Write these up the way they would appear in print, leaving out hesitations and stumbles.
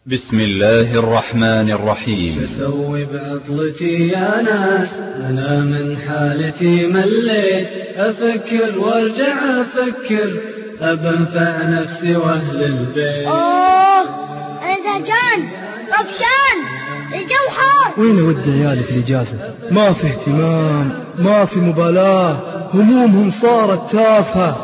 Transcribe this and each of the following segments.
بسم الله الرحمن الرحيم. سسوي بعطلتي يا ناس، أنا من حالتي مليت، أفكر وارجع أفكر، أبنفع نفسي وأهل البيت. أنا زهقان طفشان الجو حار. وين ود عيالي في الإجازة؟ ما في اهتمام، ما في مبالاة، همومهم صارت تافهة.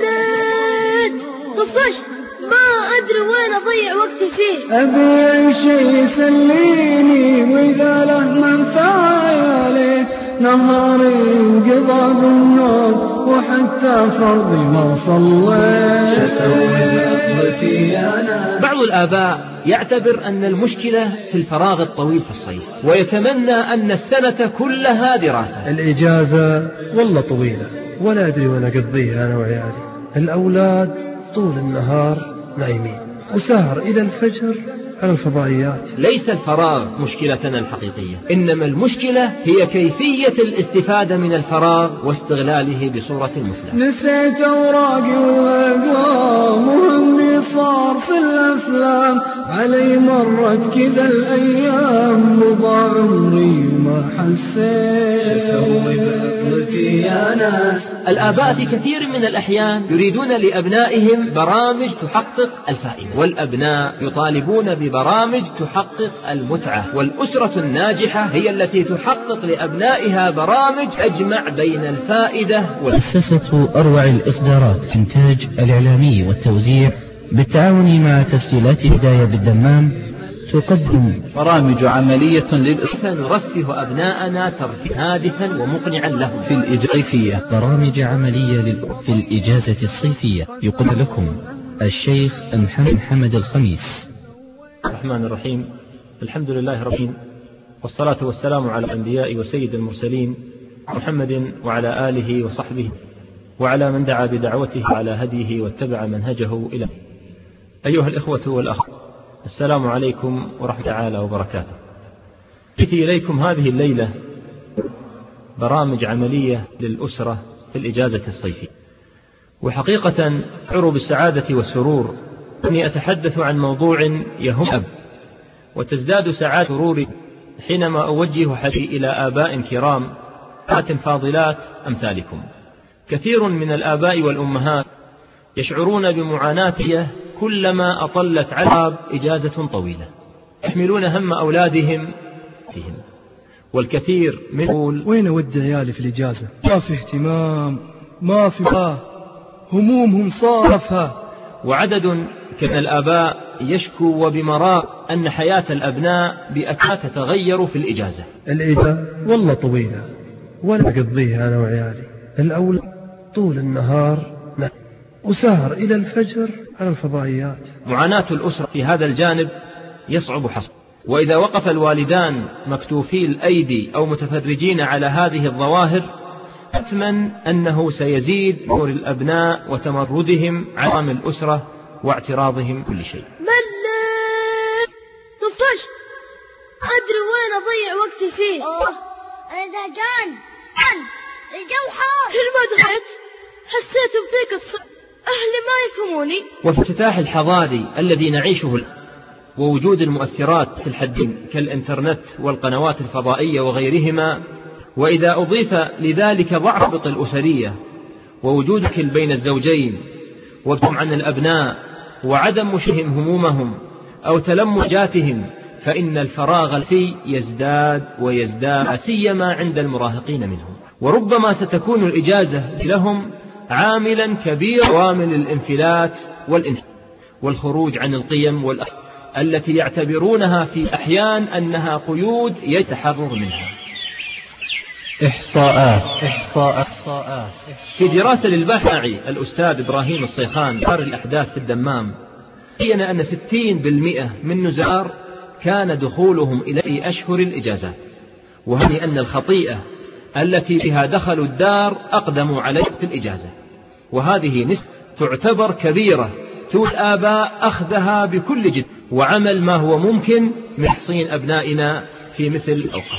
مليت طفشت، ما أدري وين أضيع وقتي فيه. أبي شيء يسليني، وإذا له منفعة عيالي، نهاري انقضى بالنوم وحتى فرضي ما صليت. شسوي بعطلتي يا ناس. بعض الآباء يعتبر أن المشكلة في الفراغ الطويل في الصيف، ويتمنى أن السنة كلها دراسة. الإجازة والله طويلة، ولا أدري وين أقضيها أنا وعيالي. الأولاد طول النهار نايمين، وسهر إلى الفجر على الفضائيات. ليس الفراغ مشكلتنا الحقيقية، إنما المشكلة هي كيفية الاستفادة من الفراغ واستغلاله بصورة مثلى. نسيت أوراقي والأقلام، وهمي صار في الأفلام، علي مرت كذا الأيام، وضاع عمري ما حسيت. شسوي بعطلتي يا ناس. الآباء في كثير من الأحيان يريدون لأبنائهم برامج تحقق الفائدة، والأبناء يطالبون ببرامج تحقق المتعة، والأسرة الناجحة هي التي تحقق لأبنائها برامج تجمع بين الفائدة مؤسسة أروع الإصدارات إنتاج الإعلامي والتوزيع بالتعاون مع تسجيلات هداية بالدمام تقدم برامج عملية كيف نرفه أبناءنا ترفيه هادفا ومقنعا لهم في الإجازة. برامج عملية في الإجازة الصيفية. يقدم لكم الشيخ محمد الخميس. الرحمن الرحيم. الحمد لله رب العالمين، والصلاة والسلام على الأنبياء وسيد المرسلين محمد وعلى آله وصحبه وعلى من دعا بدعوته على هديه واتبع منهجه إلى. أيها الإخوة والأخوات، السلام عليكم ورحمة الله وبركاته. أتي إليكم هذه الليلة برامج عملية للأسرة في الإجازة الصيفية، وحقيقة أشعر بالسعادة والسرور أني أتحدث عن موضوع يهم أب، وتزداد سعادة سروري حينما أوجه حديثي إلى آباء كرام فاضلات أمثالكم. كثير من الآباء والأمهات يشعرون بمعاناة كلما أطلت على إجازة طويلة، يحملون هم أولادهم فيهم، والكثير من يقول وين ود عيالي في الإجازة؟ ما في اهتمام، ما في همومهم صارفة. وعدد من الآباء يشكو وبمراء أن حياة الأبناء بأكاد تتغير في الإجازة. الإجازة والله طويلة، ولا أقضيها أنا وعيالي. الأولاد طول النهار نايم، وسهر إلى الفجر على الفضائيات. معاناة الأسرة في هذا الجانب يصعب حصره، وإذا وقف الوالدان مكتوفي الأيدي أو متفرجين على هذه الظواهر، حتما أنه سيزيد نور الأبناء وتمردهم على الأسرة واعتراضهم كل شيء. مليت طفشت، أدري وين أضيع وقتي فيه. أنا زهقان الجو حار. كل ما دخلت حسيت بضيق الصدر، أهلي ما يفهموني. والافتتاح الحضاري الذي نعيشه ووجود المؤثرات في الحدين كالإنترنت والقنوات الفضائية وغيرهما، وإذا أضيف لذلك ضعف الرابط الأسرية ووجود كل بين الزوجين وابتعادهم عن الأبناء وعدم مشهم همومهم أو تلمجاتهم، فإن الفراغ الفي يزداد ويزداد، سيما عند المراهقين منهم. وربما ستكون الإجازة لهم عاملا كبير عوامل الانفلات والخروج عن القيم والأخلاق التي يعتبرونها في أحيان أنها قيود يتحرر منها. إحصاءات. في دراسة للباحث الأستاذ إبراهيم الصيخان دار الأحداث في الدمام، بين أن 60% من نزار كان دخولهم إلى أشهر الإجازات، وهذه أن الخطيئة التي بها دخلوا الدار أقدموا على وقت الإجازة، وهذه نسبة تعتبر كبيرة تود الآباء أخذها بكل جد وعمل ما هو ممكن من تحصين أبنائنا في مثل الأوقات.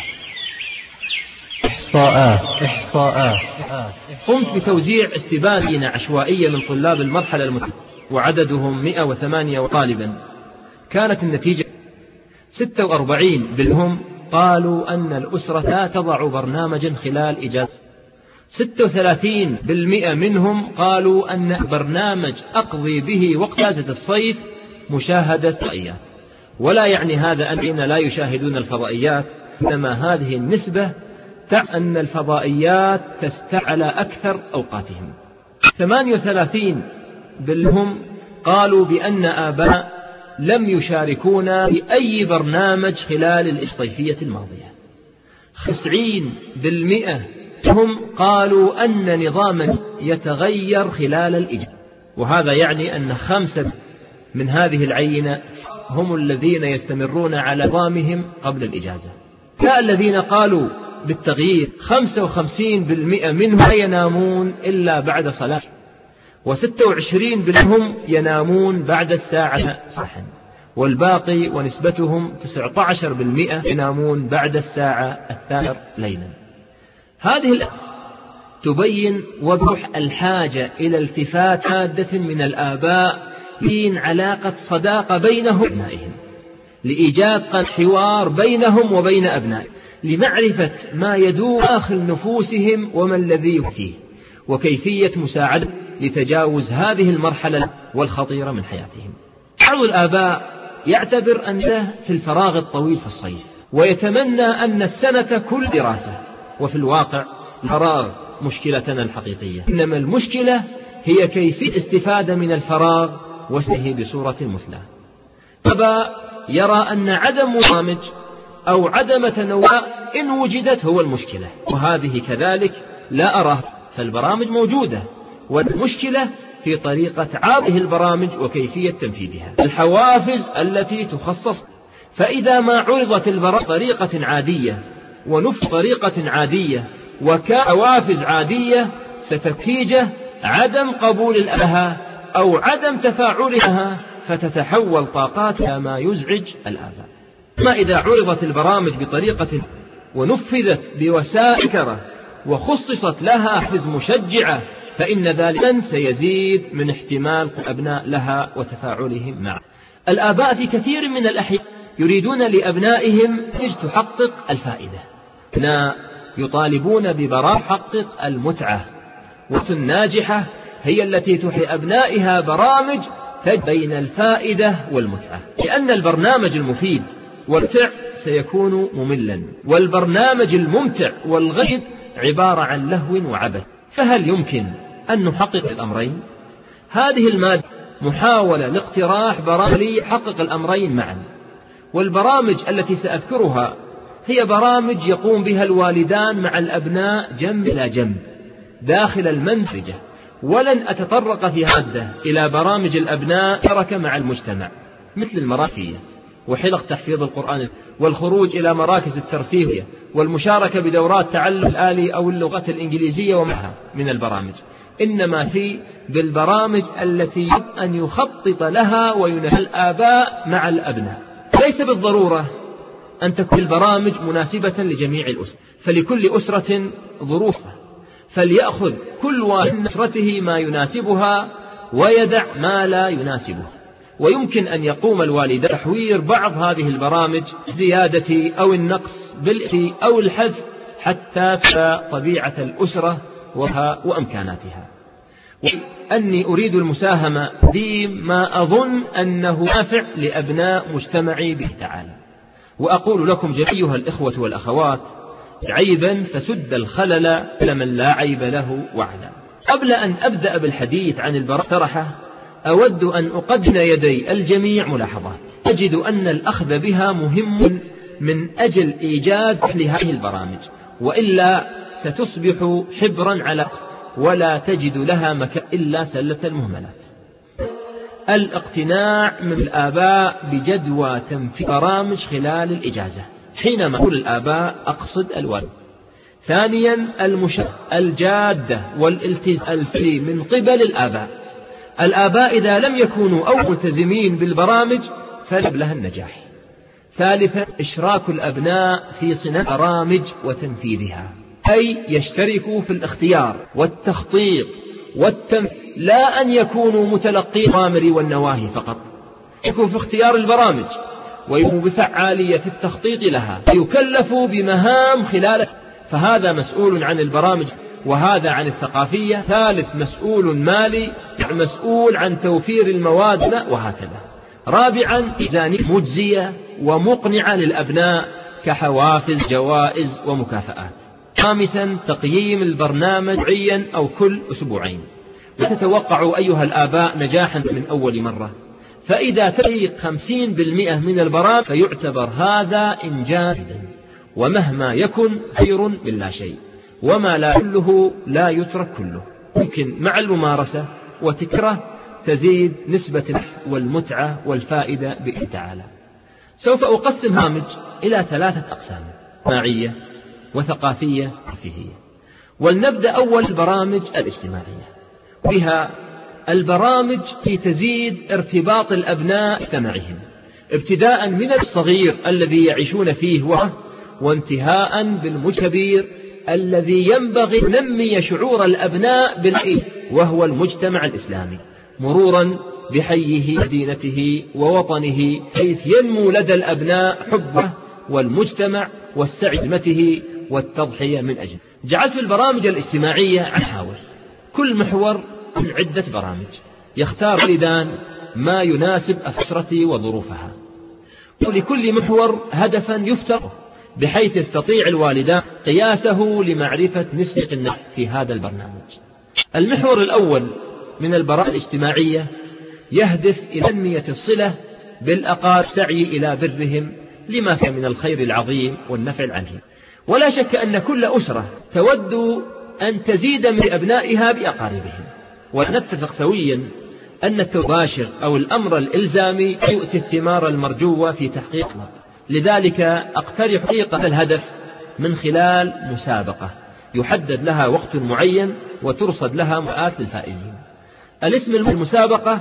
إحصاءات. قمت بتوزيع استبانة عشوائية من طلاب المرحلة المتوسطة، وعددهم 108 طالبا، كانت النتيجة 46% قالوا أن الأسرة لا تضع برنامجا خلال إجازة. 36% منهم قالوا أن برنامج أقضي به وقت إجازة الصيف مشاهدة الفضائيات. ولا يعني هذا أن لا يشاهدون الفضائيات، إنما هذه النسبة تعني أن الفضائيات تستعمل أكثر أوقاتهم. 38% قالوا بأن آباء لم يشاركونا بأي برنامج خلال الصيفية الماضية. 90% هم قالوا أن نظاما يتغير خلال الإجازة، وهذا يعني أن 5 من هذه العينة هم الذين يستمرون على نظامهم قبل الإجازة. لا الذين قالوا بالتغيير 55% منهم لا ينامون إلا بعد صلاة، و26% منهم ينامون بعد الساعة صحا، والباقي ونسبتهم 19% ينامون بعد الساعة 2 ليلا. هذه الآيات تبين وضوح الحاجة إلى التفات عادة من الآباء بين علاقة صداقة بينهم وأبنائهم، لإيجاد حوار بينهم وبين أبنائهم، لمعرفة ما يدور داخل نفوسهم وما الذي فيه، وكيفية مساعدة لتجاوز هذه المرحلة والخطيرة من حياتهم. بعض الآباء يعتبر أنه في الفراغ الطويل في الصيف، ويتمنى أن السنة كل دراسة، وفي الواقع الفراغ مشكلتنا الحقيقية، إنما المشكلة هي كيفية الاستفادة من الفراغ وسته بصورة مثلى. الآباء يرى أن عدم برامج أو عدم تنوع إن وجدت هو المشكلة، وهذه كذلك لا أراه، فالبرامج موجودة، والمشكلة في طريقة عرض البرامج وكيفية تنفيذها، الحوافز التي تخصص. فإذا ما عرضت البرامج بطريقة عادية ونفذ طريقة عادية وكحوافز عادية، ستنتج عدم قبول لها أو عدم تفاعلها، فتتحول طاقات إلى ما يزعج الآباء. ما إذا عرضت البرامج بطريقة ونفذت بوسائل كرة وخصصت لها حافز مشجعة، فإن ذلك سيزيد من احتمال الأبناء لها وتفاعلهم معه. الآباء في كثير من الأحيان يريدون لأبنائهم تحقق الفائدة، يطالبون ببرامج تحقق المتعة، والناجحة هي التي تحي أبنائها برامج بين الفائدة والمتعة، لأن البرنامج المفيد والممتع سيكون مملا، والبرنامج الممتع والغيب عبارة عن لهو وعبث. فهل يمكن أن نحقق الأمرين؟ هذه المادة محاولة لاقتراح برامج يحقق الأمرين معا، والبرامج التي سأذكرها هي برامج يقوم بها الوالدان مع الأبناء جنب إلى جنب داخل المنزل، ولن أتطرق في هذا إلى برامج الأبناء شركة مع المجتمع، مثل المراكزية وحلق تحفيظ القرآن والخروج إلى مراكز الترفيه والمشاركة بدورات تعلم الآلي أو اللغة الإنجليزية ومعها من البرامج، إنما في بالبرامج التي أن يخطط لها وينهى الآباء مع الأبناء. ليس بالضرورة أن تكون البرامج مناسبة لجميع الأسر، فلكل أسرة ظروفها، فليأخذ كل واحد من أسرته ما يناسبها ويدع ما لا يناسبه. ويمكن أن يقوم الوالد بتحوير بعض هذه البرامج زيادة أو النقص أو الحذف حتى طبيعة الأسرة وأمكاناتها. وأني أريد المساهمة بما أظن أنه نافع لأبناء مجتمعي به تعالى، وأقول لكم أيها الإخوة والأخوات: عيبا فسد الخلل لمن لا عيب له وعدا. قبل أن أبدأ بالحديث عن البرامج أود أن أقدم يدي الجميع ملاحظات أجد أن الأخذ بها مهم من أجل إيجاد لهذه البرامج، وإلا ستصبح حبرا على ولا تجد لها مكان إلا سلة المهملات. الاقتناع من الآباء بجدوى تنفيذ برامج خلال الإجازة. حينما أقول الآباء أقصد الوالد. ثانيا الجادة والالتزام الفعلي من قبل الآباء. الآباء إذا لم يكونوا أو ملتزمين بالبرامج فلن لها النجاح. ثالثا إشراك الأبناء في صناعة برامج وتنفيذها، أي يشتركوا في الاختيار والتخطيط والتنفيذ، لا أن يكونوا متلقي الأوامر والنواهي فقط. يكون في اختيار البرامج، ويكون بفعالية في التخطيط لها، يكلفوا بمهام خلال، فهذا مسؤول عن البرامج، وهذا عن الثقافية. ثالث مسؤول مالي، مسؤول عن توفير المواد، وهكذا. رابعا ميزانية مجزية ومقنعة للأبناء كحوافز، جوائز ومكافآت. خامسا تقييم البرنامج معيا أو كل أسبوعين. وتتوقعوا أيها الآباء نجاحا من أول مرة، فإذا تحقيق 50% من البرامج فيعتبر هذا إنجازا، ومهما يكن خير من لا شيء، وما لا كله لا يترك كله. ممكن مع الممارسة وتكره تزيد نسبة النجاح والمتعة والفائدة بإذن تعالى. سوف أقسم برامج إلى 3 أقسام: اجتماعية وثقافية وترفيهية. ولنبدأ أول البرامج الاجتماعية، بها البرامج التي تزيد ارتباط الأبناء باجتماعهم، ابتداء من الصغير الذي يعيشون فيه وانتهاء بالمجتمع الذي ينبغي أن ينمي شعور الأبناء بالحي وهو المجتمع الإسلامي، مرورا بحيه مدينته ووطنه، حيث ينمو لدى الأبناء حبه والمجتمع والسعي بخدمته والتضحية من أجله. جعلت البرامج الاجتماعية عن محاور، كل محور من عدة برامج، يختار والدان ما يناسب أسرته وظروفها، ولكل محور هدفا يفترض، بحيث يستطيع الوالدان قياسه لمعرفة نسبة النجاح في هذا البرنامج. المحور الأول من البرامج الاجتماعية يهدف إلى تنمية الصلة بالأقارب، السعي إلى برهم لما فيه من الخير العظيم والنفع العظيم. ولا شك أن كل أسرة تود أن تزيد من أبنائها بأقاربهم، ونتفق سويا أن التباشر أو الأمر الإلزامي يؤتي الثمار المرجوة في تحقيق الهدف. لذلك أقترح تحقيق الهدف من خلال مسابقة يحدد لها وقت معين وترصد لها مكافآت للفائزين. الاسم المسابقة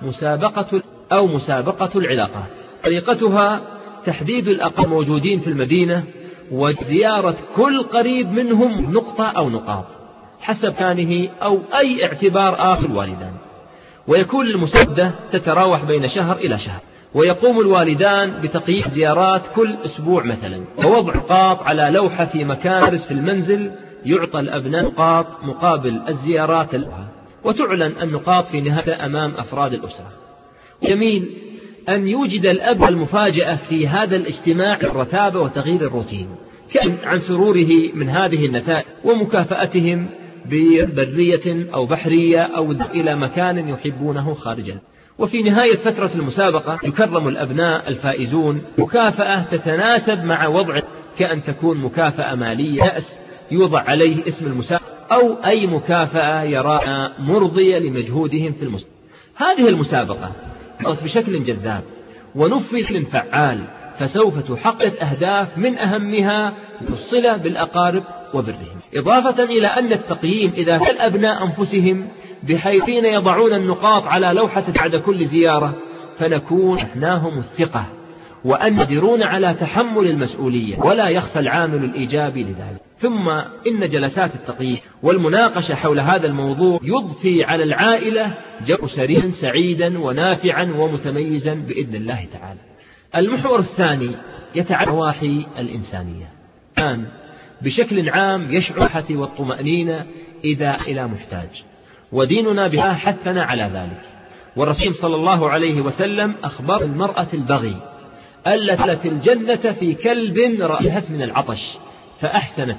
مسابقة العلاقات. طريقتها تحديد الأقارب الموجودين في المدينة وزيارة كل قريب منهم نقطة أو نقاط حسب كانه أو أي اعتبار آخر الوالدان، ويكون المسابقة تتراوح بين شهر إلى شهر، ويقوم الوالدان بتقييم زيارات كل أسبوع مثلا، ووضع نقاط على لوحة في مكان في المنزل، يعطى الأبناء نقاط مقابل الزيارات الأخرى، وتعلن النقاط في نهاية أمام أفراد الأسرة. جميل أن يوجد الأب المفاجأة في هذا الاجتماع، الرتابة وتغيير الروتين، كأن عن سروره من هذه النتائج ومكافأتهم ببرية أو بحرية أو إلى مكان يحبونه خارجا. وفي نهاية فترة المسابقة يكرم الأبناء الفائزون مكافأة تتناسب مع وضع، كأن تكون مكافأة مالية، كأس يوضع عليه اسم المسابقة، أو أي مكافأة يراها مرضية لمجهودهم في المسابقة. هذه المسابقة بشكل جذاب ونفذ فعال، فسوف تحقق أهداف من أهمها الصلة بالأقارب وبرهم، إضافة إلى أن التقييم إذا كان الأبناء أنفسهم، بحيث يضعون النقاط على لوحة بعد كل زيارة، فنكون نحناهم الثقة وأن يقدرون على تحمل المسؤولية، ولا يخفى العامل الإيجابي لذلك. ثم إن جلسات التقييم والمناقشة حول هذا الموضوع يضفي على العائلة جو أسريا سعيدا ونافعا ومتميزا بإذن الله تعالى. المحور الثاني يتعلق بالنواحي الإنسانية. الآن بشكل عام يشعر بالراحة والطمأنينة إذا إلى محتاج، وديننا بها حثنا على ذلك. والرسول صلى الله عليه وسلم أخبر المرأة البغي التي الجنة في كلب رأيت من العطش فأحسنت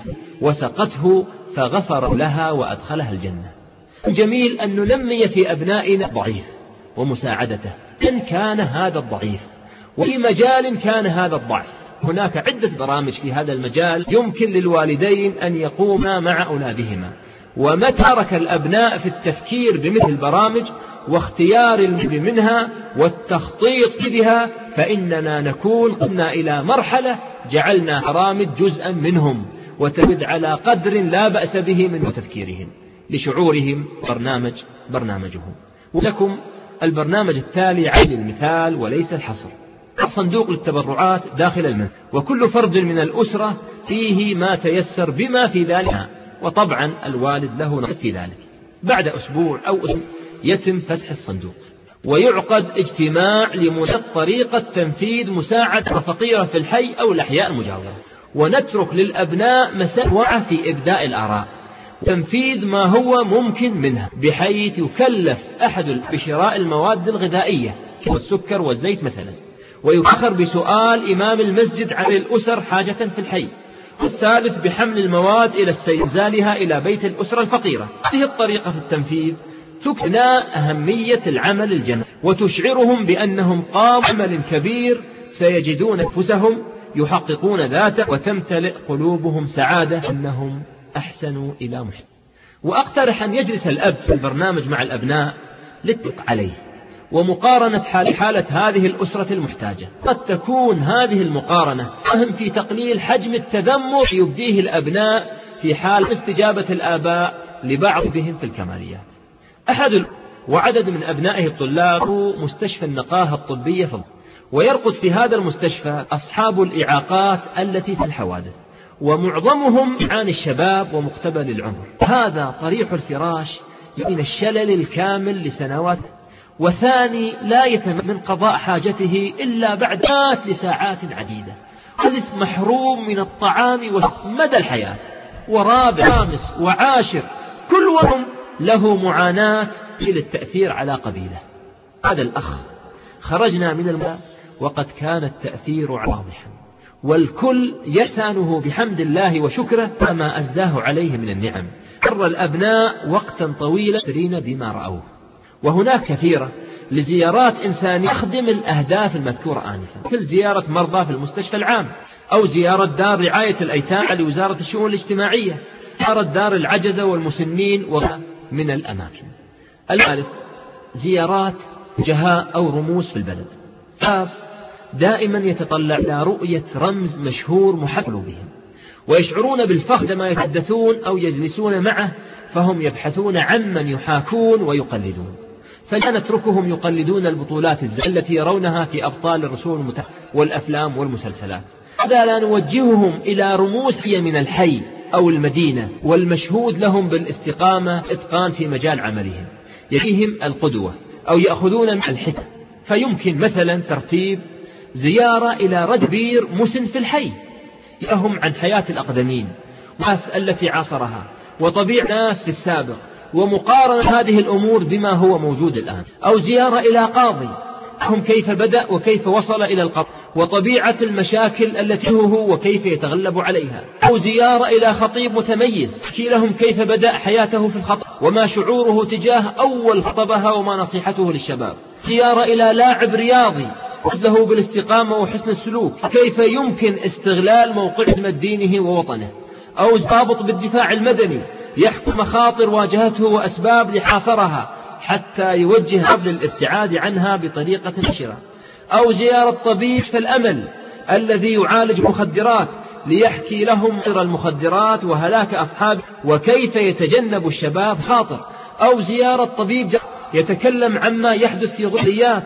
وسقته فغفر لها وأدخلها الجنة. جميل أن ننمي في أبنائنا الضعيف ومساعدته إن كان هذا الضعيف، وفي مجال كان هذا الضعف. هناك عدة برامج في هذا المجال يمكن للوالدين أن يقوما مع أولادهما، ومتى ترك الأبناء في التفكير بمثل البرامج واختيار منها والتخطيط بها، فإننا نكون قمنا إلى مرحلة جعلنا برامج جزءا منهم، وتبد على قدر لا بأس به من تفكيرهم لشعورهم برنامجهم. ولكم البرنامج التالي عين المثال وليس الحصر. صندوق للتبرعات داخل المنزل، وكل فرد من الأسرة فيه ما تيسر بما في ذلك، وطبعا الوالد له نصيب في ذلك. بعد أسبوع أو أسبوع يتم فتح الصندوق، ويعقد اجتماع لمناقشة طريقة تنفيذ مساعدة الفقيرة في الحي أو الأحياء المجاورة، ونترك للأبناء مساحة واسعة في إبداء الآراء تنفيذ ما هو ممكن منها، بحيث يكلف أحد بشراء المواد الغذائية والسكر والزيت مثلا، ويؤخر بسؤال إمام المسجد عن الأسر حاجة في الحي، والثالث بحمل المواد إلى إنزالها إلى بيت الأسرة الفقيرة. هذه الطريقة في التنفيذ تكنى أهمية العمل الجماعي، وتشعرهم بأنهم قاموا بعمل كبير سيجدون أنفسهم يحققون ذاته، وتمتلئ قلوبهم سعادة أنهم أحسنوا إلى محسن. وأقترح أن يجلس الأب في البرنامج مع الأبناء للتفق عليه ومقارنة حالة هذه الأسرة المحتاجة. قد تكون هذه المقارنة أهم في تقليل حجم التذمر يبديه الأبناء في حال استجابة الآباء لبعضهم في الكماليات. وعدد من أبنائه الطلاب مستشفى النقاهة الطبية ويرقد في هذا المستشفى أصحاب الإعاقات التي في الحوادث، ومعظمهم عن الشباب ومقتبل العمر. هذا طريح الفراش من الشلل الكامل لسنوات، وثاني لا يتمكن من قضاء حاجته إلا بعد مات لساعات عديدة، ثالث محروم من الطعام مدى الحياة، ورابع خامس وعاشر كل وهم له معاناة للتأثير على قبيله. هذا الأخ خرجنا من الماء وقد كان التأثير واضحا، والكل يحسنه بحمد الله وشكره كما أزداه عليه من النعم. مر الأبناء وقتا طويلا يشترين بما رأوه، وهناك كثيرة لزيارات إنسانية تخدم الأهداف المذكورة آنفا، مثل زيارة مرضى في المستشفى العام، أو زيارة دار رعاية الأيتام لوزارة الشؤون الاجتماعية، زيارة دار العجزة والمسنين ومن الأماكن. الثالث زيارات جهاء أو رموز في البلد. دائما يتطلع إلى رؤية رمز مشهور محب بهم، ويشعرون بالفخر عندما يتحدثون أو يجلسون معه، فهم يبحثون عن من يحاكون ويقلدون، فلا نتركهم يقلدون البطولات التي يرونها في أبطال الرسوم والأفلام والمسلسلات. هذا لا نوجههم إلى رموز هي من الحي أو المدينة والمشهود لهم بالاستقامة إتقان في مجال عملهم، يليهم القدوة أو يأخذون مع الحكم. فيمكن مثلا ترتيب زيارة إلى رجل كبير مسن في الحي يهم عن حياة الأقدمين التي عاصرها وطبيعة الناس في السابق، ومقارنة هذه الأمور بما هو موجود الآن. أو زيارة إلى قاضي هم كيف بدأ وكيف وصل إلى القضاء، وطبيعة المشاكل التي هو وكيف يتغلب عليها. أو زيارة إلى خطيب متميز يحكي لهم كيف بدأ حياته في الخطب وما شعوره تجاه أول خطبها وما نصيحته للشباب. زيارة إلى لاعب رياضي له بالاستقامة وحسن السلوك كيف يمكن استغلال موقعه من دينه ووطنه. أو ضابط بالدفاع المدني يحكي مخاطر واجهته وأسباب لحاصرها حتى يوجه قبل الابتعاد عنها بطريقة نشرة. أو زيارة طبيب في الأمل الذي يعالج مخدرات ليحكي لهم المخدرات وهلاك أصحابه وكيف يتجنب الشباب خاطر. أو زيارة طبيب يتكلم عما يحدث في غليات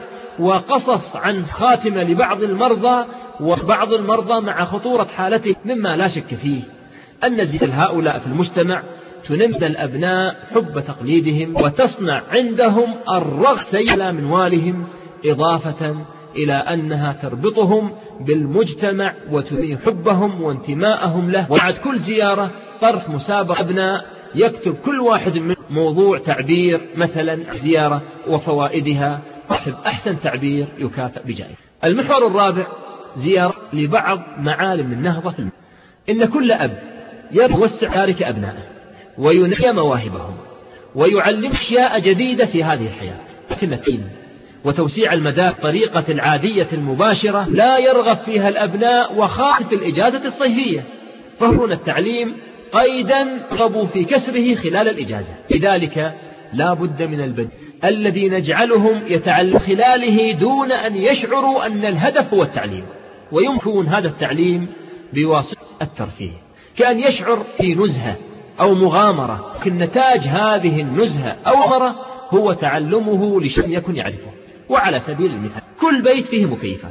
وقصص عن خاتمة لبعض المرضى وبعض المرضى مع خطورة حالته، مما لا شك فيه أن زيارة هؤلاء في المجتمع تنمي الأبناء حب تقليدهم وتصنع عندهم الرغبة إلى منوالهم، إضافة إلى أنها تربطهم بالمجتمع وتنمي حبهم وانتماءهم له. وبعد كل زيارة طرح مسابقة أبناء يكتب كل واحد من موضوع تعبير مثلا زيارة وفوائدها، صاحب أحسن تعبير يكافئ بجائزة. المحور الرابع زيارة لبعض معالم النهضة في المجتمع. إن كل أب يوسع دارك أبنائه وينمي مواهبهم ويعلم أشياء جديدة في هذه الحياة، لكن التعليم وتوسيع المدارس طريقة العادية المباشرة لا يرغب فيها الأبناء وخاصة في الإجازة الصيفية، فهنا التعليم قيدا رغبوا في كسره خلال الإجازة. لذلك لا بد من البدء الذي نجعلهم يتعلم خلاله دون أن يشعروا أن الهدف هو التعليم، ويمكن هذا التعليم بواسطة الترفيه، كأن يشعر في نزهة أو مغامرة، لكن نتاج هذه النزهة أو مغامرة هو تعلمه لشيء يكن يعرفه. وعلى سبيل المثال كل بيت فيه مكيفات،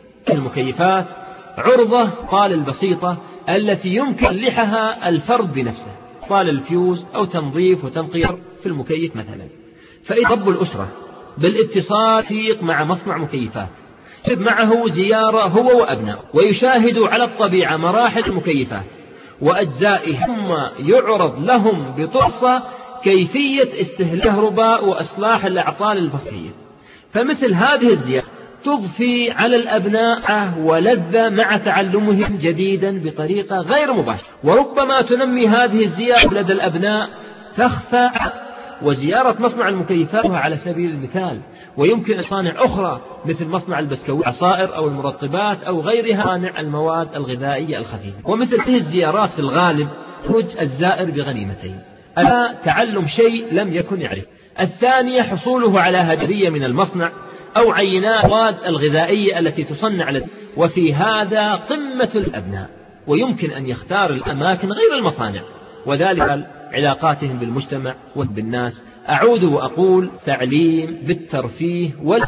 المكيفات عرضة طال البسيطة التي يمكن لحها الفرد بنفسه، طال الفيوز أو تنظيف وتنقير في المكيف مثلا. فإذا رب الأسرة بالاتصال مع مصنع مكيفات، معه زيارة هو وأبنائه، ويشاهد على الطبيعة مراحل المكيفات وأجزائها، ثم يعرض لهم بطرصة كيفية استهلاك الكهرباء وإصلاح الأعطال البصرية. فمثل هذه الزيارة تضفي على الأبناء ولذة مع تعلمهم جديدا بطريقة غير مباشرة، وربما تنمي هذه الزيارة لدى الأبناء تخفى. وزيارة مصنع المكيفات على سبيل المثال، ويمكن مصانع أخرى مثل مصنع البسكويت، العصائر أو المرطبات أو غيرها، مصانع المواد الغذائية الخفيفة. ومثل هذه الزيارات في الغالب تخرج الزائر بغنيمتين: تعلم شيء لم يكن يعرف، الثانية حصوله على هدية من المصنع أو عينات المواد الغذائية التي تصنع وفي هذا قمة الأبناء. ويمكن أن يختار الأماكن غير المصانع، وذلك علاقاتهم بالمجتمع وبالناس. أعود وأقول: تعليم بالترفيه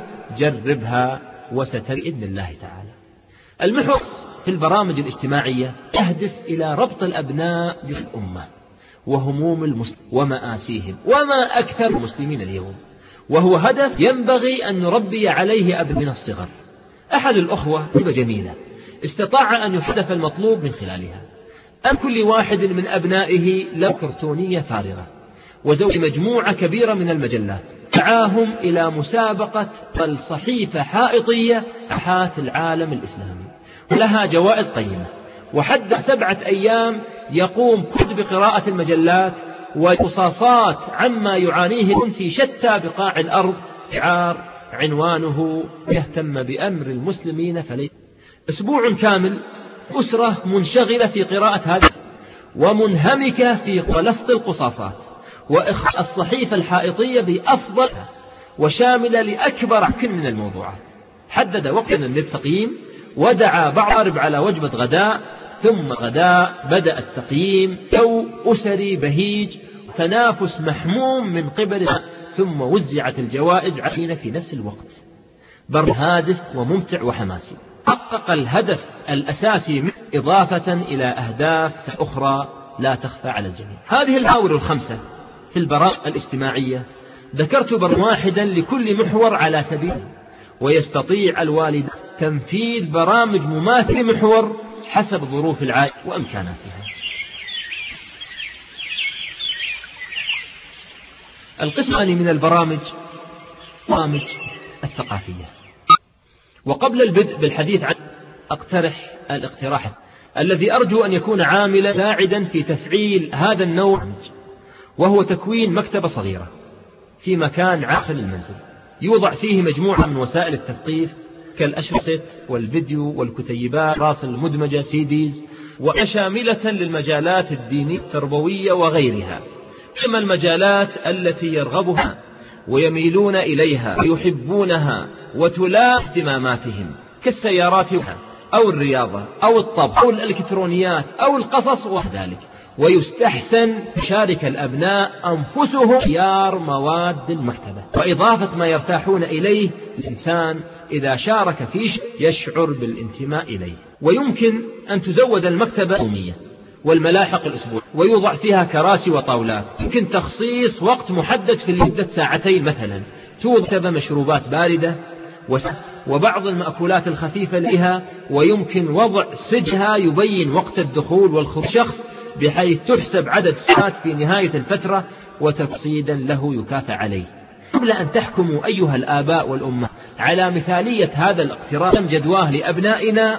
وجربها وسترى بإذن الله تعالى. المحور في البرامج الاجتماعية يهدف إلى ربط الأبناء بالأمة وهموم المسلمين ومآسيهم، وما أكثر المسلمين اليوم، وهو هدف ينبغي أن نربي عليه أبناء من الصغر. أحد الأخوة هبة جميلة استطاع أن يحدث المطلوب من خلالها. أم كل واحد من أبنائه له كرتونية فارغة وزوج مجموعة كبيرة من المجلات، دعاهم إلى مسابقة صحيفة حائطية حات العالم الإسلامي، ولها جوائز قيمة، وحد 7 أيام يقوم كل بقراءة المجلات وقصاصات عما يعانيه في شتى بقاع الأرض. شعار عنوانه: يهتم بأمر المسلمين فليس. أسبوع كامل أسرة منشغلة في قراءة هذا ومنهمكة في قلص القصاصات وإخراج الصحيفة الحائطية بأفضلها وشاملة لأكبر من الموضوعات. حدد وقتا للتقييم ودعا بعض على وجبة غداء، ثم غداء بدأ التقييم، جو أسري بهيج، تنافس محموم من قبل، ثم وزعت الجوائز علينا في نفس الوقت. هادف وممتع وحماسي، حقق الهدف الأساسي منه إضافة إلى أهداف أخرى لا تخفى على الجميع. هذه المحاور الخمسة في البرامج الاجتماعية ذكرت واحدا لكل محور على سبيل، ويستطيع الوالد تنفيذ برامج مماثلة لمحور حسب ظروف العائلة وإمكاناتها. القسم الثاني من البرامج الثقافية. وقبل البدء بالحديث عن أقترح الاقتراح الذي أرجو أن يكون عاملا ساعدا في تفعيل هذا النوع، وهو تكوين مكتبة صغيرة في مكان داخل المنزل يوضع فيه مجموعة من وسائل التثقيف كالأشرطة والفيديو والكتيبات راسل المدمجة CDs، وشاملة للمجالات الدينية التربوية وغيرها، كما المجالات التي يرغبها ويميلون إليها ويحبونها وتلاقي اهتماماتهم كالسيارات أو الرياضة أو الطبخ أو الإلكترونيات أو القصص وذلك. ويستحسن يشارك الأبناء أنفسهم اختيار مواد المكتبة وإضافة ما يرتاحون إليه. الإنسان إذا شارك في شيء يشعر بالانتماء إليه. ويمكن أن تزود المكتبة يوميا والملاحق الأسبوع ويوضع فيها كراسي وطاولات. يمكن تخصيص وقت محدد في مدة 2 ساعات مثلا، توضع مشروبات باردة وبعض المأكولات الخفيفة لها، ويمكن وضع سجها يبين وقت الدخول والخروج شخص بحيث تحسب عدد ساعات في نهاية الفترة وتقصيدا له يكافئ عليه. قبل أن تحكموا أيها الآباء والأمة على مثالية هذا الاقتراح جدواه لأبنائنا،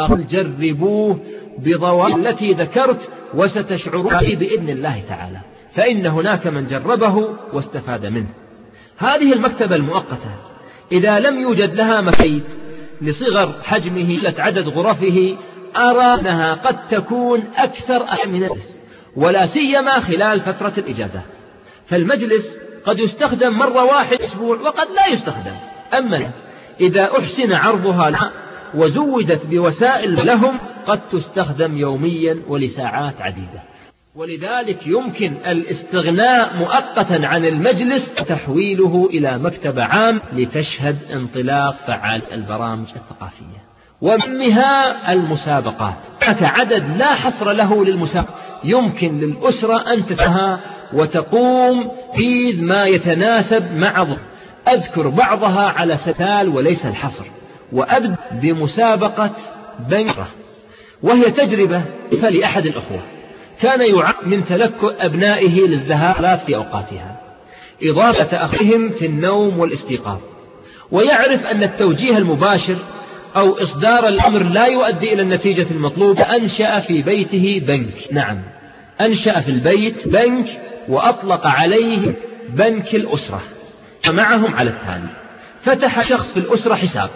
جربوه بضوابط التي ذكرت وستشعرون بإذن الله تعالى، فإن هناك من جربه واستفاد منه. هذه المكتبة المؤقتة إذا لم يوجد لها مكيف لصغر حجمه عدد غرفه، أرى أنها قد تكون أكثر من المجلس، ولا سيما خلال فترة الإجازات. فالمجلس قد يستخدم مرة واحدة أسبوع وقد لا يستخدم. أما إذا أحسن عرضها لها وزودت بوسائل لهم قد تستخدم يوميا ولساعات عديدة. ولذلك يمكن الاستغناء مؤقتا عن المجلس وتحويله إلى مكتبة عام لتشهد انطلاق فعال البرامج الثقافية. ومنها المسابقات، عدد لا حصر له للمسابقات يمكن للأسرة أن تتها وتقوم في ما يتناسب مع ظروف. أذكر بعضها على سبيل وليس الحصر، وأبدأ بمسابقة بنكرة، وهي تجربة لأحد الأخوة كان يعاني من تلكؤ أبنائه للذهاب في أوقاتها إضافة أخذهم في النوم والاستيقاظ، ويعرف أن التوجيه المباشر أو إصدار الأمر لا يؤدي إلى النتيجة المطلوبة. أنشأ في بيته بنك، نعم أنشأ في البيت بنك وأطلق عليه بنك الأسرة، ومعهم على التالي: فتح شخص في الأسرة حساب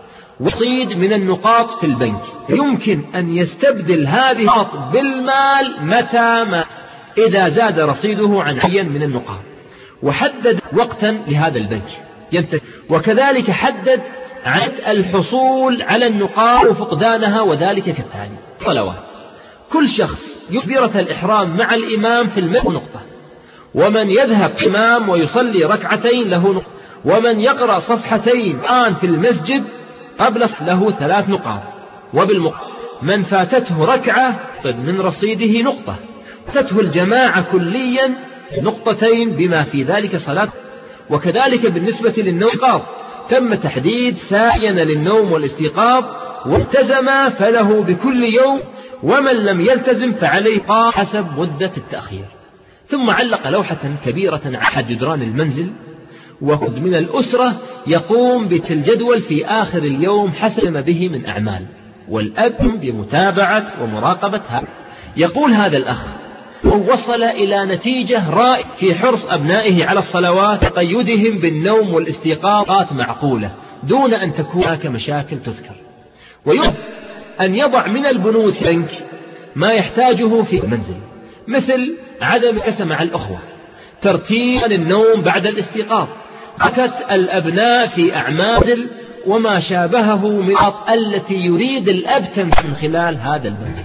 وصيد من النقاط في البنك، يمكن أن يستبدل هذه النقاط بالمال متى ما إذا زاد رصيده عن عين من النقاط، وحدد وقتا لهذا البنك ينتهي، وكذلك حدد عدد الحصول على النقاط وفقدانها، وذلك كالتالي: صلوات، كل شخص يكبر الإحرام مع الإمام في المسجد نقطة، ومن يذهب إمام ويصلي ركعتين له نقطة، ومن يقرأ صفحتين الآن في المسجد قبل له 3 نقاط، وبالمقابل من فاتته ركعة من رصيده نقطة، فاتته الجماعة كليا نقطتين بما في ذلك صلاة. وكذلك بالنسبة للنوم تم تحديد ساعة للنوم والاستيقاظ، والتزم فله بكل يوم، ومن لم يلتزم فعليه حسب مدة التأخير. ثم علق لوحة كبيرة على أحد جدران المنزل، وقد من الأسرة يقوم بالجدول في آخر اليوم حسب ما به من أعمال، والأب بمتابعة ومراقبة هذا. يقول هذا الأخ: ووصل إلى نتيجة رائعة في حرص أبنائه على الصلوات وتقيدهم بالنوم والاستيقاظات معقولة دون أن تكون هناك مشاكل تذكر. ويجب أن يضع من البنود في البنك ما يحتاجه في المنزل، مثل عدم الكسل مع الأخوة، ترتيب النوم بعد الاستيقاظ، حركة الأبناء في أعمال وما شابهه من الأنشطة التي يريد الأب تنفيذها من خلال هذا البنك.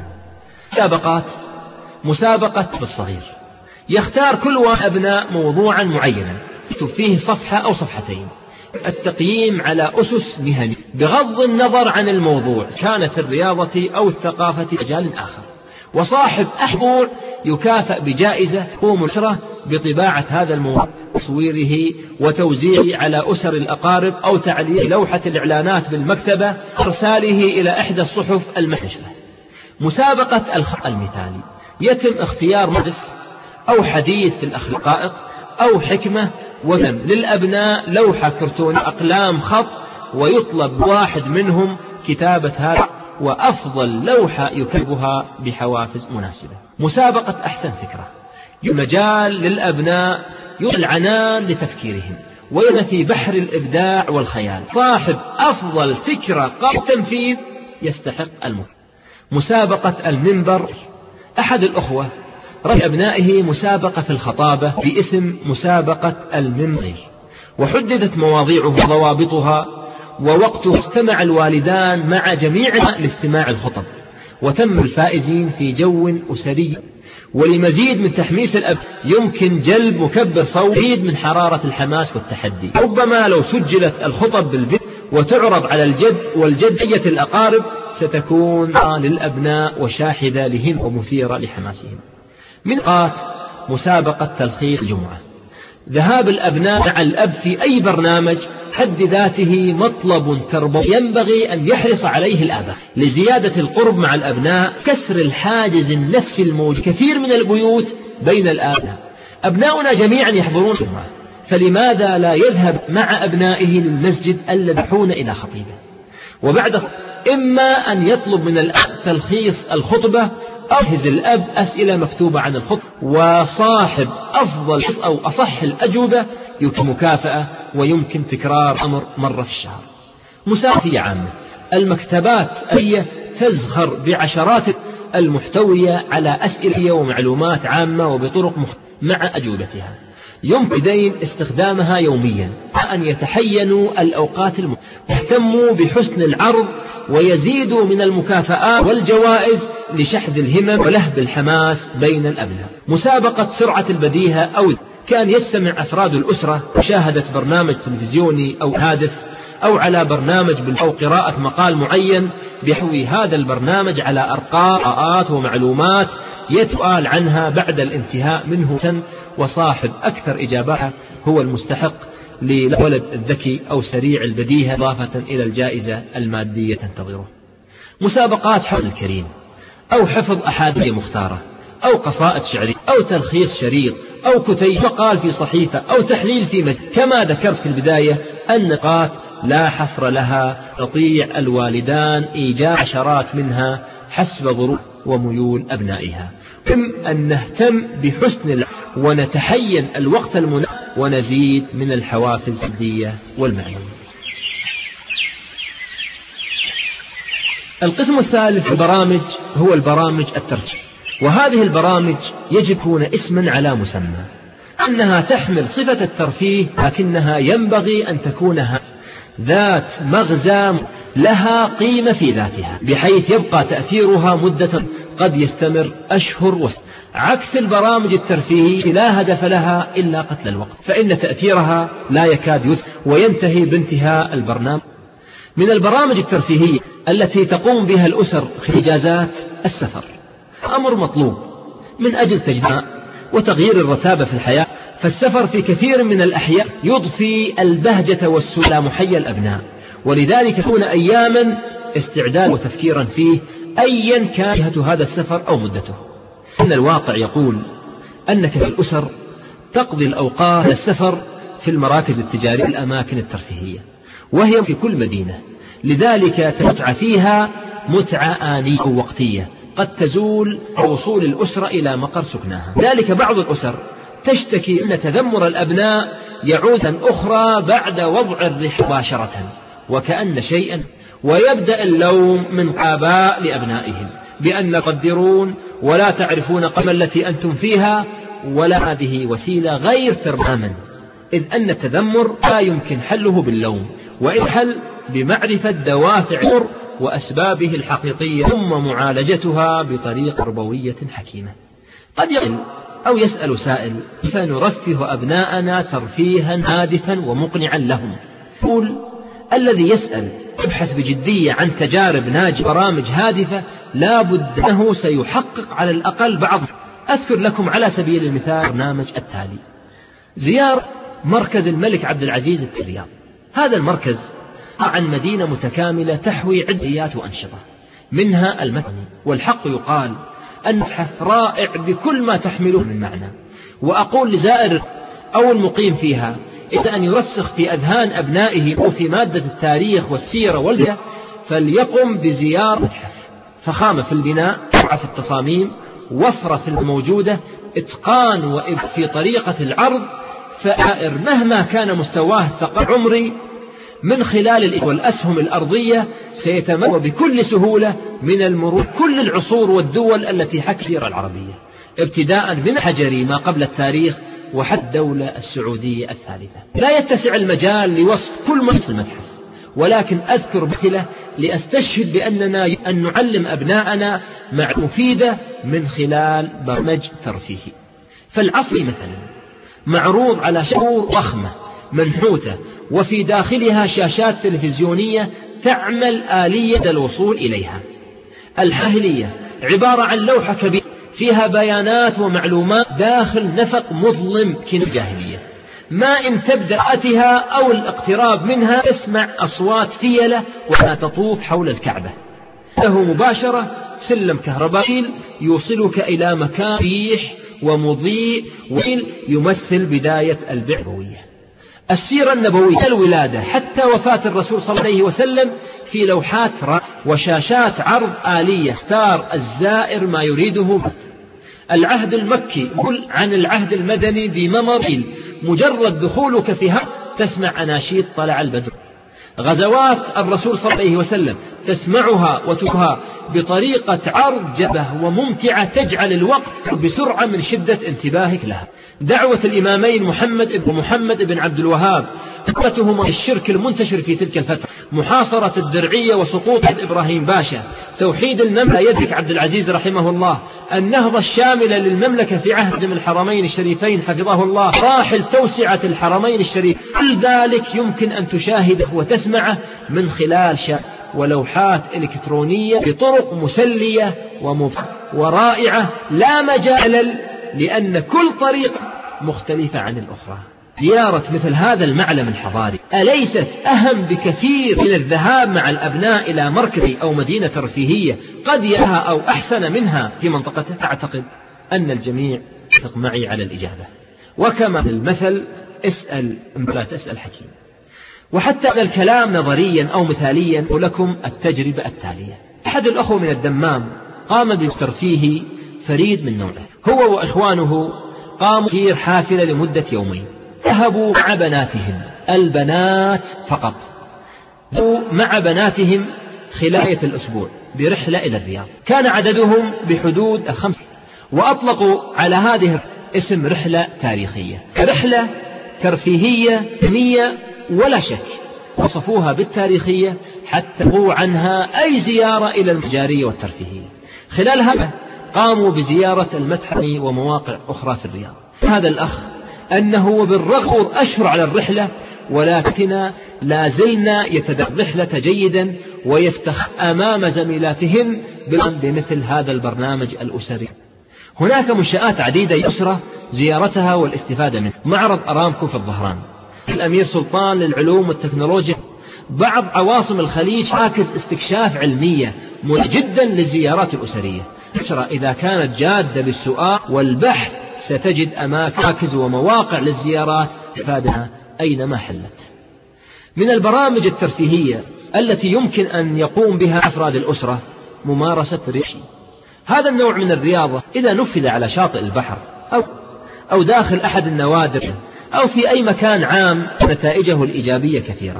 مسابقة بالصغير، يختار كل أبناء موضوعا معينا يكتب فيه صفحة أو صفحتين، التقييم على أسس مهنية بغض النظر عن الموضوع، كانت الرياضة أو الثقافة مجال آخر، وصاحب موضوع يكافأ بجائزة قوم الأسرة بطباعة هذا الموضوع، تصويره وتوزيعه على أسر الأقارب، أو تعليق لوحة الإعلانات بالمكتبة، إرساله إلى إحدى الصحف المنتشرة. مسابقة الخط المثالي، يتم اختيار مؤلف أو حديث في الأخلاق أو حكمة، وتم للأبناء لوحة كرتون أقلام خط، ويطلب واحد منهم كتابة هذا، وأفضل لوحة يكتبها بحوافز مناسبة. مسابقة أحسن فكرة، مجال للأبناء العنان لتفكيرهم، وإن في بحر الإبداع والخيال، صاحب أفضل فكرة قبل التنفيذ يستحق المكافأة. مسابقة المنبر، أحد الأخوة رأى أبنائه مسابقة في الخطابة باسم مسابقة المنبر، وحددت مواضيعها وضوابطها ووقت، استمع الوالدان مع جميع لاستماع الخطب، وتم الفائزين في جو أسري. ولمزيد من تحميس الأب يمكن جلب مكبر صوت يزيد من حرارة الحماس والتحدي. ربما لو سجلت الخطب بالفيديو وتعرض على الجد والجدية الأقارب ستكون للأبناء وشاحذة لهم ومثيرة لحماسهم. من مسابقة تلخيص الجمعة، ذهاب الأبناء مع الأب في أي برنامج حد ذاته مطلب تربوي ينبغي أن يحرص عليه الآباء لزيادة القرب مع الأبناء، كسر الحاجز النفسي الموجود كثير من البيوت بين الآباء. أبناؤنا جميعا يحضرون الجمعة، فلماذا لا يذهب مع أبنائه للمسجد الذي يحون إلى خطيبه؟ وبعد إما أن يطلب من الأب تلخيص الخطبة، أو يجهز الأب أسئلة مكتوبة عن الخطبة، وصاحب أفضل أو أصح الأجوبة يمكن مكافأة، ويمكن تكرار الأمر مرة في الشهر. مسابقة عامة، المكتبات هي تزخر بعشرات المحتوية على أسئلة ومعلومات عامة وبطرق مختلفة مع أجوبتها، يمكن استخدامها يوميا، أن يتحينوا الأوقات يهتموا بحسن العرض، ويزيدوا من المكافآت والجوائز لشحذ الهمم ولهب الحماس بين الأبناء. مسابقة سرعة البديهة، أو كان يستمع أفراد الأسرة مشاهدة برنامج تلفزيوني أو هادف، أو على برنامج أو قراءة مقال معين، بيحوي هذا البرنامج على أرقام ومعلومات يتسأل عنها بعد الانتهاء منه، وصاحب أكثر إجابة هو المستحق للولد الذكي أو سريع البديهة إضافة إلى الجائزة المادية تنتظره. مسابقات حول الكريم، أو حفظ أحاديث مختارة، أو قصائد شعرية، أو تلخيص شريط، أو كتيب مقال في صحيفة، أو تحليل في مجلة. كما ذكرت في البداية النقاط لا حصر لها، يستطيع الوالدان إيجاد عشرات منها حسب ظروف وميول أبنائها. أن نهتم بحسن ونتحين الوقت المناسب ونزيد من الحوافز المادية والمعنوية. القسم الثالث البرامج هو البرامج الترفيهية، وهذه البرامج يجب تكون اسما على مسمى، أنها تحمل صفة الترفيه، لكنها ينبغي أن تكون ذات مغزى لها قيمة في ذاتها، بحيث يبقى تأثيرها مدة قد يستمر أشهر عكس البرامج الترفيهية لا هدف لها إلا قتل الوقت، فإن تأثيرها لا يكاد يثبت وينتهي بانتهاء البرنامج. من البرامج الترفيهية التي تقوم بها الأسر في إجازات السفر، أمر مطلوب من أجل تجديد وتغيير الرتابة في الحياة، فالسفر في كثير من الأحيان يضفي البهجة والسرور إلى محيا الأبناء، ولذلك تكون أياما استعداد وتفكيرا فيه أيا كان هذا السفر أو مدته. إن الواقع يقول أن كثير الأسر تقضي الأوقات السفر في المراكز التجارية والأماكن الترفيهية، وهي في كل مدينة، لذلك المتعة فيها متعة آنية أو وقتية قد تزول وصول الأسرة إلى مقر سكنها. ذلك بعض الأسر تشتكي أن تذمر الأبناء يعود أخرى بعد وضع الرحلة مباشرة وكأن شيئا، ويبدأ اللوم من آباء لأبنائهم بأن يقدرون ولا تعرفون قيمة التي أنتم فيها، ولا هذه وسيلة غير تماما، إذ أن التذمر لا يمكن حله باللوم، وإن حل بمعرفة دوافع وأسبابه الحقيقية ثم معالجتها بطريقة تربوية حكيمة. قد يقل أو يسأل سائل: كيف نرفه أبناءنا ترفيها هادفا ومقنعا لهم؟ يقول الذي يسأل يبحث بجدية عن تجارب ناجحة برامج هادفة لا بد أنه سيحقق على الأقل بعض. أذكر لكم على سبيل المثال برنامج التالي: زيارة مركز الملك عبد العزيز في الرياض. هذا المركز عن مدينة متكاملة تحوي عدة وأنشطة، منها المتني، والحق يقال أن متحف رائع بكل ما تحمله من معنى. وأقول لزائر أو المقيم فيها إذا أن يرسخ في أذهان أبنائه وفي مادة التاريخ والسيرة والفلسفة فليقم بزيارة متحف. فخامة في البناء، في التصاميم، وفرة في الموجودة، إتقان وإبداع في طريقة العرض، فائر مهما كان مستواه الثقافي عمري من خلال والأسهم الأرضية سيتمكن بكل سهولة من المرور كل العصور والدول التي حكت السيرة العربية، ابتداء من الحجري ما قبل التاريخ وحتى الدولة السعودية الثالثة. لا يتسع المجال لوصف كل ما في المتحف، ولكن أذكر مثله لأستشهد بأننا أن نعلم أبناءنا معلومات مفيدة من خلال برنامج ترفيهي. فالعصر مثلا معروض على شهور ضخمة منحوتة وفي داخلها شاشات تلفزيونية تعمل آلية الوصول إليها. الحاهلية عبارة عن لوحة كبيرة فيها بيانات ومعلومات داخل نفق مظلم كالجاهلية، ما إن تبدأتها أو الاقتراب منها تسمع أصوات فيلة وأنها تطوف حول الكعبة. له مباشرة سلم كهربائي يوصلك إلى مكان ريح ومضيء يمثل بداية البعثة النبوية. السيرة النبوية الولادة حتى وفاة الرسول صلى الله عليه وسلم في لوحات وشاشات عرض آلية اختار الزائر ما يريده. العهد المكي قل عن العهد المدني بممر، مجرد دخولك فيها تسمع أناشيد طلع البدر. غزوات الرسول صلى الله عليه وسلم تسمعها وتكها بطريقة عرض جبه وممتعة تجعل الوقت بسرعة من شدة انتباهك لها. دعوة الإمامين محمد بن عبد الوهاب، تقتهما الشرك المنتشر في تلك الفترة، محاصرة الدرعية وسقوط إبراهيم باشا، توحيد المملكة يدك عبد العزيز رحمه الله، النهضة الشاملة للمملكة في عهد من الحرمين الشريفين حفظه الله، راحل توسعة الحرمين الشريف. كل ذلك يمكن أن تشاهده وتسمعه من خلال ولوحات إلكترونية بطرق مسلية ورائعة لا مجال، لأن كل طريقة مختلفة عن الأخرى. زيارة مثل هذا المعلم الحضاري أليست أهم بكثير من الذهاب مع الأبناء إلى مركز أو مدينة ترفيهية قد يراها أو أحسن منها في منطقته؟ أعتقد أن الجميع يتفق معي على الإجابة. وكما المثل اسأل لا تسأل حكيم. وحتى الكلام نظريا أو مثاليا لكم التجربة التالية. أحد الأخوة من الدمام قام بترفيه فريد من نوعه. هو وإخوانه قاموا بتسيير حافلة لمدة يومين. ذهبوا مع بناتهم، البنات فقط، مع بناتهم خلال الأسبوع برحلة إلى الرياض. كان عددهم بحدود 5، وأطلقوا على هذه اسم رحلة تاريخية، رحلة ترفيهية علمية ولا شك، وصفوها بالتاريخية حتى نهوا عنها أي زيارة إلى التجارية والترفيهية. خلال هذا قاموا بزيارة المتحف ومواقع أخرى في الرياض. هذا الأخ أنه بالرغم أشهر على الرحلة ولكننا لازلنا يتدرب الرحلة جيدا ويفتخر أمام زميلاتهم بمثل هذا البرنامج الأسري. هناك منشآت عديدة يسرى زيارتها والاستفادة منها. معرض أرامكو في الظهران، الأمير سلطان للعلوم والتكنولوجيا، بعض عواصم الخليج مراكز استكشاف علمية جدا للزيارات الأسرية. إذا كانت جادة بالسؤال والبحث ستجد مراكز ومواقع للزيارات إفادها أينما حلت. من البرامج الترفيهية التي يمكن أن يقوم بها أفراد الأسرة ممارسة الرياضة. هذا النوع من الرياضة إذا نفذ على شاطئ البحر أو داخل أحد النوادر أو في أي مكان عام نتائجه الإيجابية كثيرة،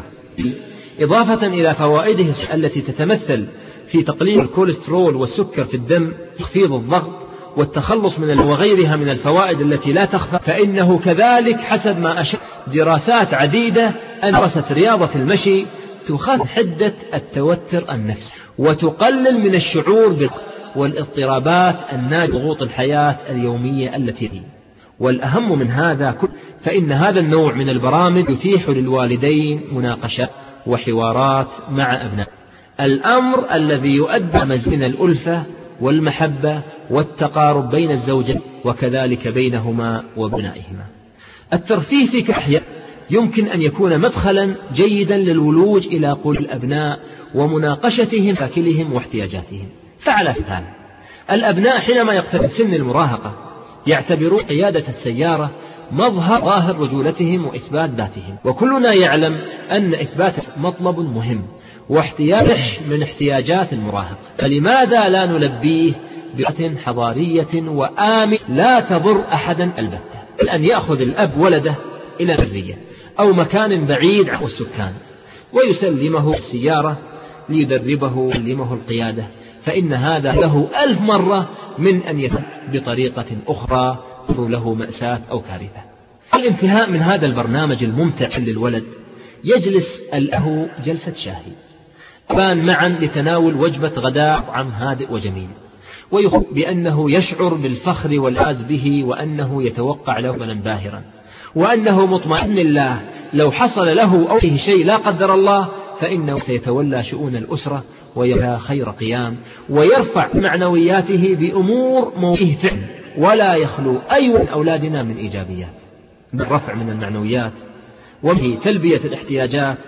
إضافة إلى فوائده التي تتمثل في تقليل الكوليسترول والسكر في الدم، تخفيض الضغط والتخلص من وغيرها من الفوائد التي لا تخفى. فإنه كذلك حسب ما أشار دراسات عديدة أن ممارسة رياضة المشي تخفف حدة التوتر النفسي وتقلل من الشعور والاضطرابات الناتجة عن ضغوط الحياة اليومية التي هي. والأهم من هذا كله فإن هذا النوع من البرامج يتيح للوالدين مناقشات وحوارات مع أبناء، الأمر الذي يؤدي من الألفة والمحبة والتقارب بين الزوجين وكذلك بينهما وبنائهما. الترفيه في كأحياء يمكن أن يكون مدخلا جيدا للولوج إلى قلوب الأبناء ومناقشتهم مشاكلهم واحتياجاتهم. فعلى سبيل المثال الأبناء حينما يقتربون سن المراهقة يعتبرون قيادة السيارة ظاهر رجولتهم وإثبات ذاتهم، وكلنا يعلم أن إثبات مطلب مهم واحتياج من احتياجات المراهق، فلماذا لا نلبيه بطريقة حضارية وآمنة لا تضر أحدا البتة؟ أن يأخذ الأب ولده إلى برية أو مكان بعيد عن السكان ويسلمه السيارة ليدربه ويعلمه القيادة، فإن هذا له 1000 مرة من أن يتم بطريقة أخرى له مأساة أو كارثة. الانتهاء من هذا البرنامج الممتع للولد يجلس الأهو جلسة شاهي أبان معا لتناول وجبة غداء طعام هادئ وجميل، ويخبر بأنه يشعر بالفخر والعاز به وأنه يتوقع له ملا باهرا، وأنه مطمئن الله لو حصل له أو فيه شيء لا قدر الله فإنه سيتولى شؤون الأسرة ويرى خير قيام ويرفع معنوياته بأمور موجهة فعل، ولا يخلو أي من أولادنا من إيجابيات بالرفع من المعنويات وبه تلبية الاحتياجات،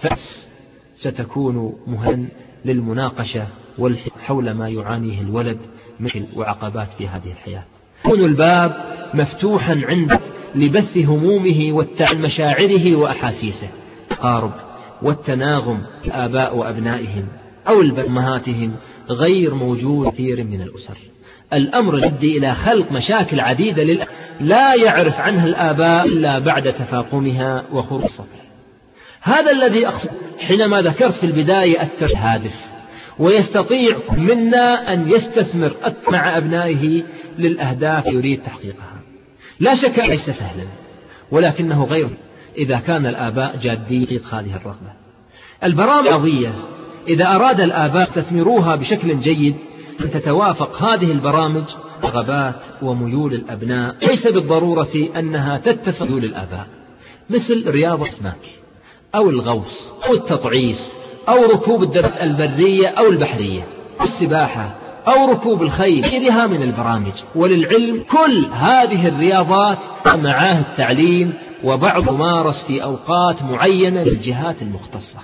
ستكون مهما للمناقشة حول ما يعانيه الولد من وعقبات في هذه الحياة. يكون الباب مفتوحا عنده لبث همومه وتعن مشاعره وأحاسيسه، التقارب والتناغم الآباء وأبنائهم أو أمهاتهم غير موجود كثير من الأسر. الأمر يؤدي إلى خلق مشاكل عديدة لا يعرف عنها الآباء إلا بعد تفاقمها وخروج السطح. هذا الذي أقصد حينما ذكرت في البداية الهادف، ويستطيع منا أن يستثمر مع أبنائه للأهداف يريد تحقيقها. لا شك ليس سهلا، ولكنه غير إذا كان الآباء جادين في هذه الرغبة. البرامج الرياضية إذا أراد الآباء يستثمروها بشكل جيد أن تتوافق هذه البرامج رغبات وميول الأبناء، ليس بالضرورة أنها تتفق ميول الآباء، مثل رياضة الأسماك أو الغوص أو التطعيس أو ركوب الدراجة البرية أو البحرية أو السباحة أو ركوب الخيل غيرها من البرامج. وللعلم كل هذه الرياضات معاهد التعليم وبعض ممارس في أوقات معينة للجهات المختصة.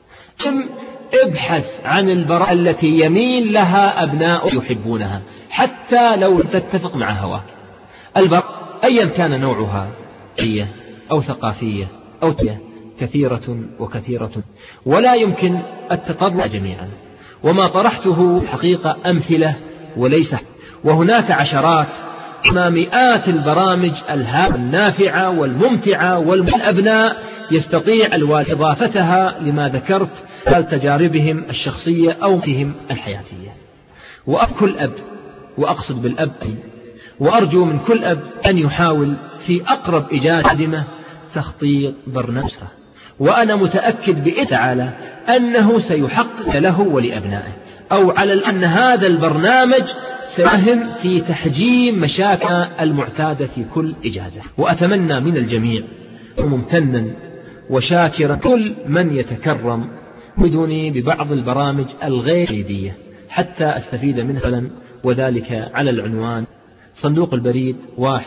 ابحث عن البراءة التي يميل لها أبناء يحبونها حتى لو تتفق مع هواك. البراءة أيا كان نوعها أو ثقافية أو كثيرة وكثيرة، ولا يمكن التطرق جميعا. وما طرحته حقيقة أمثلة وليس، وهناك عشرات مئات البرامج النافعة والممتعة والأبناء يستطيع الوالد إضافتها لما ذكرت خلال تجاربهم الشخصية أو فيهم الحياتية. وكل أب، وأقصد بالأب، وأرجو من كل أب أن يحاول في أقرب إجازة قادمة تخطيط برنامج، وأنا متأكد بإذن تعالى أنه سيحقق له ولأبنائه، أو على أن هذا البرنامج سيساهم في تحجيم مشاكل المعتادة في كل إجازة. وأتمنى من الجميع ممتنا وشاكرا كل من يتكرم بدوني ببعض البرامج الغير تقليدية حتى أستفيد منها، وذلك على العنوان صندوق البريد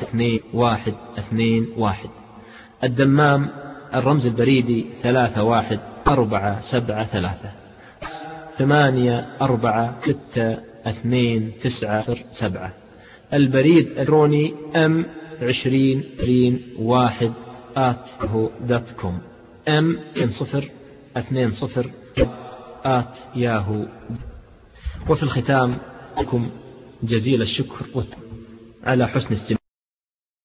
12121، الدمام، الرمز البريدي 31473 84622907، البريد الإلكتروني m2021@yahoo.com m020@yahoo. وفي الختام لكم جزيل الشكر على حسن استماع.